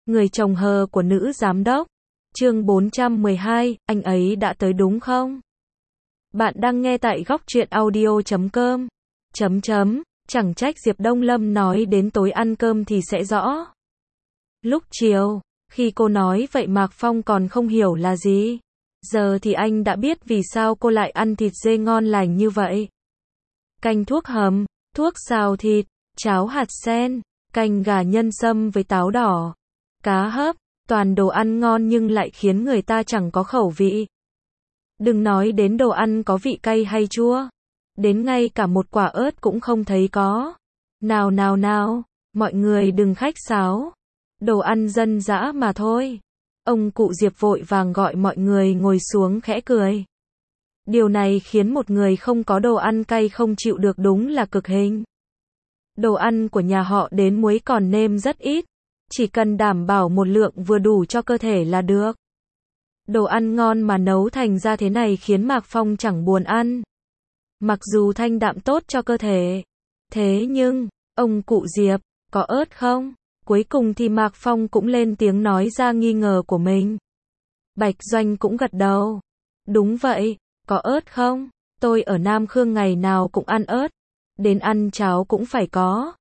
Người chồng hờ của nữ giám đốc. Chương 412, anh ấy đã tới đúng không? Bạn đang nghe tại góc truyện audio.com. Chẳng trách Diệp Đông Lâm nói đến tối ăn cơm thì sẽ rõ. Lúc chiều, khi cô nói vậy Mạc Phong còn không hiểu là gì. Giờ thì anh đã biết vì sao cô lại ăn thịt dê ngon lành như vậy. Canh thuốc hầm, thuốc xào thịt, cháo hạt sen, canh gà nhân sâm với táo đỏ, cá hấp, toàn đồ ăn ngon nhưng lại khiến người ta chẳng có khẩu vị. Đừng nói đến đồ ăn có vị cay hay chua, đến ngay cả một quả ớt cũng không thấy có. Nào, mọi người đừng khách sáo. Đồ ăn dân dã mà thôi. Ông cụ Diệp vội vàng gọi mọi người ngồi xuống khẽ cười. Điều này khiến một người không có đồ ăn cay không chịu được đúng là cực hình. Đồ ăn của nhà họ đến muối còn nêm rất ít, chỉ cần đảm bảo một lượng vừa đủ cho cơ thể là được. Đồ ăn ngon mà nấu thành ra thế này khiến Mạc Phong chẳng buồn ăn. Mặc dù thanh đạm tốt cho cơ thể. Thế nhưng, ông cụ Diệp, có ớt không? Cuối cùng thì Mạc Phong cũng lên tiếng nói ra nghi ngờ của mình. Bạch Doanh cũng gật đầu. Đúng vậy, có ớt không? Tôi ở Nam Khương ngày nào cũng ăn ớt. Đến ăn cháo cũng phải có.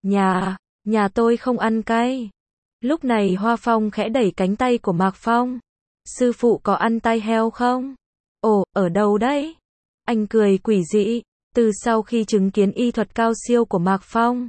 Nhà tôi không ăn cay. Lúc này Hoa Phong khẽ đẩy cánh tay của Mạc Phong. Sư phụ có ăn tai heo không? Ồ, ở đâu đấy? Anh cười quỷ dị, từ sau khi chứng kiến y thuật cao siêu của Mạc Phong.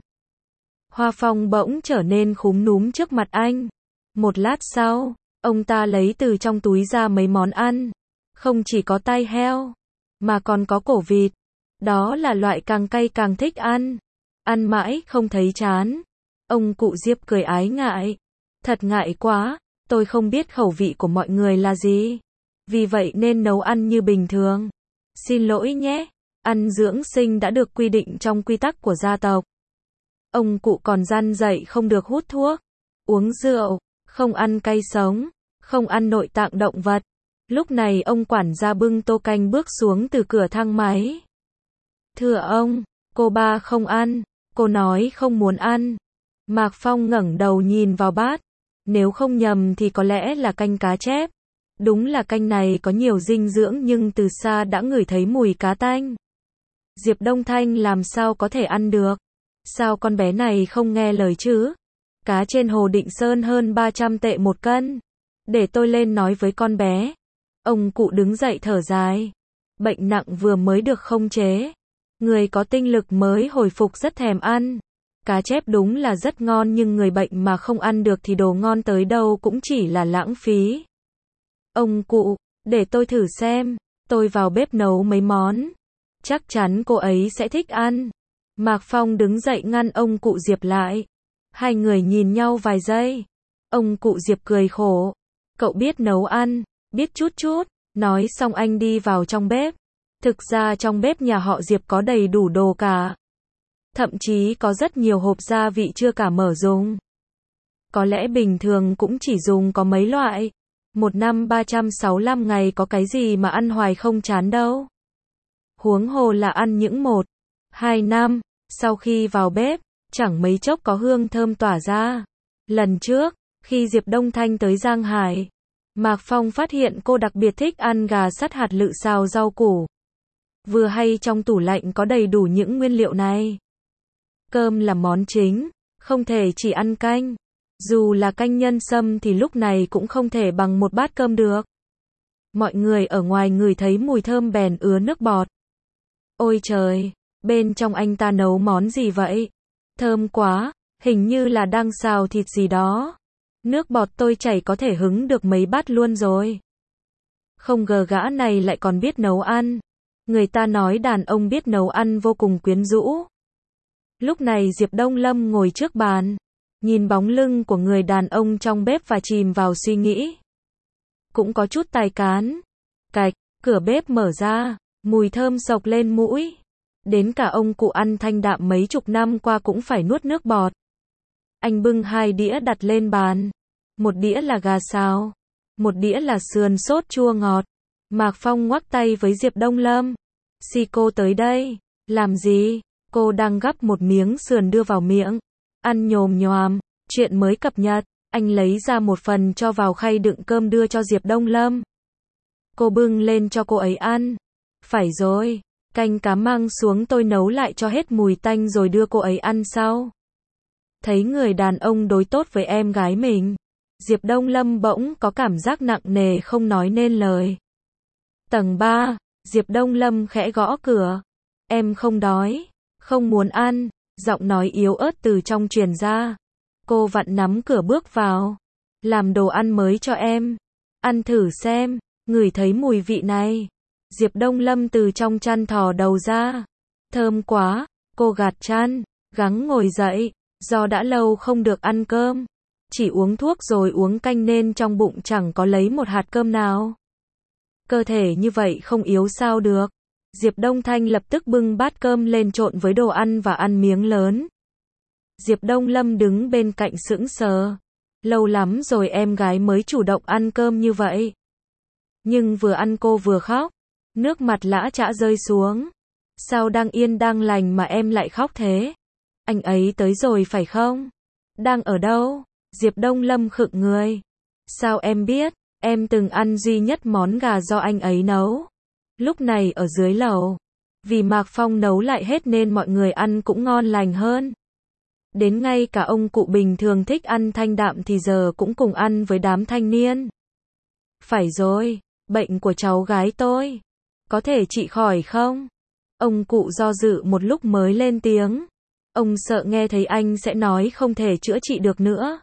Hoa Phong bỗng trở nên khúm núm trước mặt anh. Một lát sau, ông ta lấy từ trong túi ra mấy món ăn. Không chỉ có tai heo, mà còn có cổ vịt. Đó là loại càng cay càng thích ăn. Ăn mãi không thấy chán. Ông cụ Diệp cười ái ngại. Thật ngại quá, tôi không biết khẩu vị của mọi người là gì. Vì vậy nên nấu ăn như bình thường. Xin lỗi nhé, ăn dưỡng sinh đã được quy định trong quy tắc của gia tộc. Ông cụ còn răn dạy không được hút thuốc, uống rượu, không ăn cay sống, không ăn nội tạng động vật. Lúc này ông quản gia bưng tô canh bước xuống từ cửa thang máy. Thưa ông, cô ba không ăn, cô nói không muốn ăn. Mạc Phong ngẩng đầu nhìn vào bát. Nếu không nhầm thì có lẽ là canh cá chép. Đúng là canh này có nhiều dinh dưỡng nhưng từ xa đã ngửi thấy mùi cá tanh. Diệp Đông Thanh làm sao có thể ăn được? Sao con bé này không nghe lời chứ? Cá trên hồ Định Sơn hơn 300 tệ một cân. Để tôi lên nói với con bé. Ông cụ đứng dậy thở dài. Bệnh nặng vừa mới được khống chế. Người có tinh lực mới hồi phục rất thèm ăn. Cá chép đúng là rất ngon nhưng người bệnh mà không ăn được thì đồ ngon tới đâu cũng chỉ là lãng phí. Ông cụ, để tôi thử xem. Tôi vào bếp nấu mấy món. Chắc chắn cô ấy sẽ thích ăn. Mạc Phong đứng dậy ngăn ông cụ Diệp lại. Hai người nhìn nhau vài giây. Ông cụ Diệp cười khổ. Cậu biết nấu ăn, biết chút. Nói xong anh đi vào trong bếp. Thực ra trong bếp nhà họ Diệp có đầy đủ đồ cả. Thậm chí có rất nhiều hộp gia vị chưa cả mở dùng. Có lẽ bình thường cũng chỉ dùng có mấy loại. Một năm 365 ngày có cái gì mà ăn hoài không chán đâu. Huống hồ là ăn những 1-2 năm. Sau khi vào bếp, chẳng mấy chốc có hương thơm tỏa ra. Lần trước, khi Diệp Đông Thanh tới Giang Hải, Mạc Phong phát hiện cô đặc biệt thích ăn gà sắt hạt lựu xào rau củ. Vừa hay trong tủ lạnh có đầy đủ những nguyên liệu này. Cơm là món chính, không thể chỉ ăn canh. Dù là canh nhân sâm thì lúc này cũng không thể bằng một bát cơm được. Mọi người ở ngoài ngửi thấy mùi thơm bèn ứa nước bọt. Ôi trời, bên trong anh ta nấu món gì vậy? Thơm quá, hình như là đang xào thịt gì đó. Nước bọt tôi chảy có thể hứng được mấy bát luôn rồi. Không ngờ gã này lại còn biết nấu ăn. Người ta nói đàn ông biết nấu ăn vô cùng quyến rũ. Lúc này Diệp Đông Lâm ngồi trước bàn, nhìn bóng lưng của người đàn ông trong bếp và chìm vào suy nghĩ. Cũng có chút tài cán. Cạch, cửa bếp mở ra, mùi thơm sộc lên mũi. Đến cả ông cụ ăn thanh đạm mấy chục năm qua cũng phải nuốt nước bọt. Anh bưng 2 đĩa đặt lên bàn. Một đĩa là gà xào, một đĩa là sườn sốt chua ngọt. Mạc Phong ngoắc tay với Diệp Đông Lâm. Cô tới đây. Làm gì? Cô đang gắp một miếng sườn đưa vào miệng. Ăn nhồm nhòm. Chuyện mới cập nhật. Anh lấy ra một phần cho vào khay đựng cơm đưa cho Diệp Đông Lâm. Cô bưng lên cho cô ấy ăn. Phải rồi, canh cá mang xuống tôi nấu lại cho hết mùi tanh rồi đưa cô ấy ăn sau. Thấy người đàn ông đối tốt với em gái mình, Diệp Đông Lâm bỗng có cảm giác nặng nề không nói nên lời. Tầng 3, Diệp Đông Lâm khẽ gõ cửa. Em không đói, không muốn ăn, giọng nói yếu ớt từ trong truyền ra. Cô vặn nắm cửa bước vào. Làm đồ ăn mới cho em. Ăn thử xem, ngửi thấy mùi vị này. Diệp Đông Lâm từ trong chăn thò đầu ra. Thơm quá, cô gạt chăn, gắng ngồi dậy, do đã lâu không được ăn cơm. Chỉ uống thuốc rồi uống canh nên trong bụng chẳng có lấy một hạt cơm nào. Cơ thể như vậy không yếu sao được. Diệp Đông Thanh lập tức bưng bát cơm lên trộn với đồ ăn và ăn miếng lớn. Diệp Đông Lâm đứng bên cạnh sững sờ. Lâu lắm rồi em gái mới chủ động ăn cơm như vậy. Nhưng vừa ăn cô vừa khóc. Nước mặt lã chã rơi xuống. Sao đang yên đang lành mà em lại khóc thế? Anh ấy tới rồi phải không? Đang ở đâu? Diệp Đông Lâm khựng người. Sao em biết? Em từng ăn duy nhất món gà do anh ấy nấu. Lúc này ở dưới lầu. Vì Mạc Phong nấu lại hết nên mọi người ăn cũng ngon lành hơn. Đến ngay cả ông cụ bình thường thích ăn thanh đạm thì giờ cũng cùng ăn với đám thanh niên. Phải rồi, bệnh của cháu gái tôi. Có thể trị khỏi không? Ông cụ do dự một lúc mới lên tiếng. Ông sợ nghe thấy anh sẽ nói không thể chữa trị được nữa.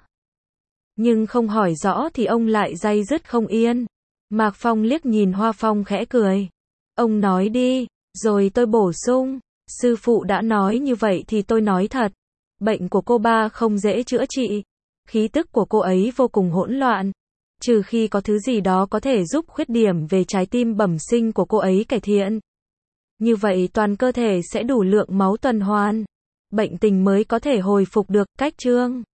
Nhưng không hỏi rõ thì ông lại day dứt không yên. Mạc Phong liếc nhìn Hoa Phong khẽ cười. Ông nói đi, rồi tôi bổ sung. Sư phụ đã nói như vậy thì tôi nói thật. Bệnh của cô ba không dễ chữa trị. Khí tức của cô ấy vô cùng hỗn loạn. Trừ khi có thứ gì đó có thể giúp khuyết điểm về trái tim bẩm sinh của cô ấy cải thiện. Như vậy toàn cơ thể sẽ đủ lượng máu tuần hoàn. Bệnh tình mới có thể hồi phục được. Cách chương